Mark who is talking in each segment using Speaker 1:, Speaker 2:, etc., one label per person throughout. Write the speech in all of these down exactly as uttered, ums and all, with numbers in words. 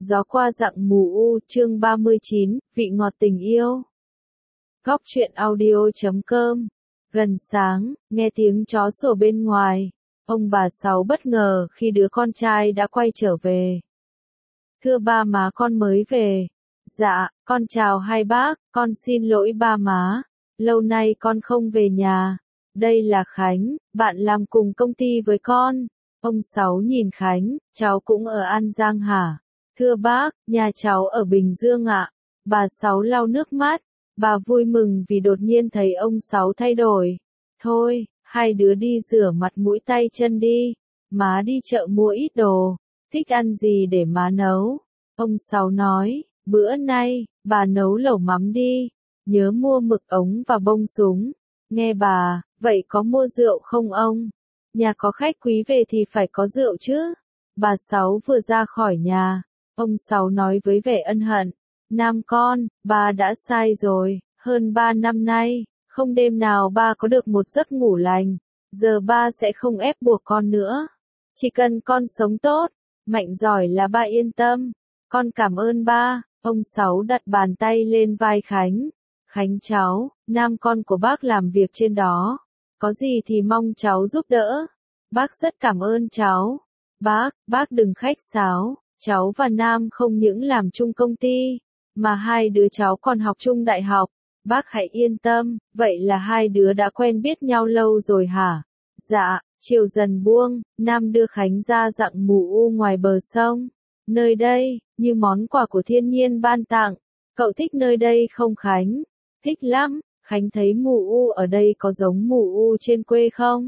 Speaker 1: Gió qua dặng mù u, chương ba mươi chín, vị ngọt tình yêu. Góc truyện audio chấm com. Gần sáng, nghe tiếng chó sủa bên ngoài. Ông bà Sáu bất ngờ khi đứa con trai đã quay trở về. Thưa ba má, con mới về. Dạ, con chào hai bác, con xin lỗi ba má. Lâu nay con không về nhà. Đây là Khánh, bạn làm cùng công ty với con. Ông Sáu nhìn Khánh, cháu cũng ở An Giang hả? Thưa bác, nhà cháu ở Bình Dương ạ. Bà Sáu lau nước mắt. Bà vui mừng vì đột nhiên thấy ông Sáu thay đổi. Thôi, hai đứa đi rửa mặt mũi tay chân đi. Má đi chợ mua ít đồ. Thích ăn gì để má nấu? Ông Sáu nói, bữa nay, bà nấu lẩu mắm đi. Nhớ mua mực ống và bông súng. Nghe bà, vậy có mua rượu không ông? Nhà có khách quý về thì phải có rượu chứ. Bà Sáu vừa ra khỏi nhà. Ông Sáu nói với vẻ ân hận. Nam con, ba đã sai rồi, hơn ba năm nay, không đêm nào ba có được một giấc ngủ lành. Giờ ba sẽ không ép buộc con nữa. Chỉ cần con sống tốt, mạnh giỏi là ba yên tâm. Con cảm ơn ba. Ông Sáu đặt bàn tay lên vai Khánh. Khánh cháu, Nam con của bác làm việc trên đó. Có gì thì mong cháu giúp đỡ. Bác rất cảm ơn cháu. Bác, bác đừng khách sáo. Cháu và Nam không những làm chung công ty, mà hai đứa cháu còn học chung đại học. Bác hãy yên tâm, vậy là hai đứa đã quen biết nhau lâu rồi hả? Dạ, chiều dần buông, Nam đưa Khánh ra dặng mù u ngoài bờ sông. Nơi đây, như món quà của thiên nhiên ban tặng. Cậu thích nơi đây không Khánh? Thích lắm. Khánh thấy mù u ở đây có giống mù u trên quê không?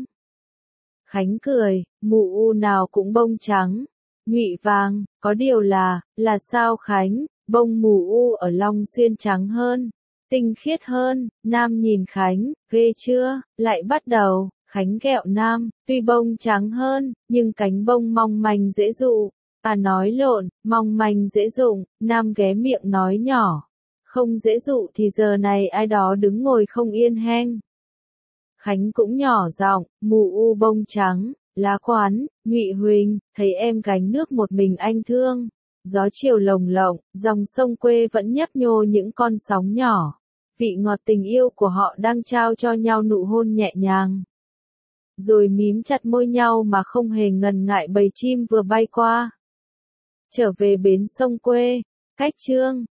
Speaker 1: Khánh cười, mù u nào cũng bông trắng, nhụy vàng, có điều là, là sao Khánh? Bông mù u ở Long Xuyên trắng hơn, tinh khiết hơn. Nam nhìn Khánh, ghê chưa? Lại bắt đầu. Khánh ghẹo Nam, tuy bông trắng hơn, nhưng cánh bông mong manh dễ dụ. À nói lộn, mong manh dễ dụng. Nam ghé miệng nói nhỏ. Không dễ dụ thì giờ này ai đó đứng ngồi không yên heng. Khánh cũng nhỏ giọng, mù u bông trắng, lá quán, nhụy huỳnh, thấy em gánh nước một mình anh thương. Gió chiều lồng lộng, dòng sông quê vẫn nhấp nhô những con sóng nhỏ. Vị ngọt tình yêu của họ đang trao cho nhau nụ hôn nhẹ nhàng. Rồi mím chặt môi nhau mà không hề ngần ngại bầy chim vừa bay qua. Trở về bến sông quê, cách Chương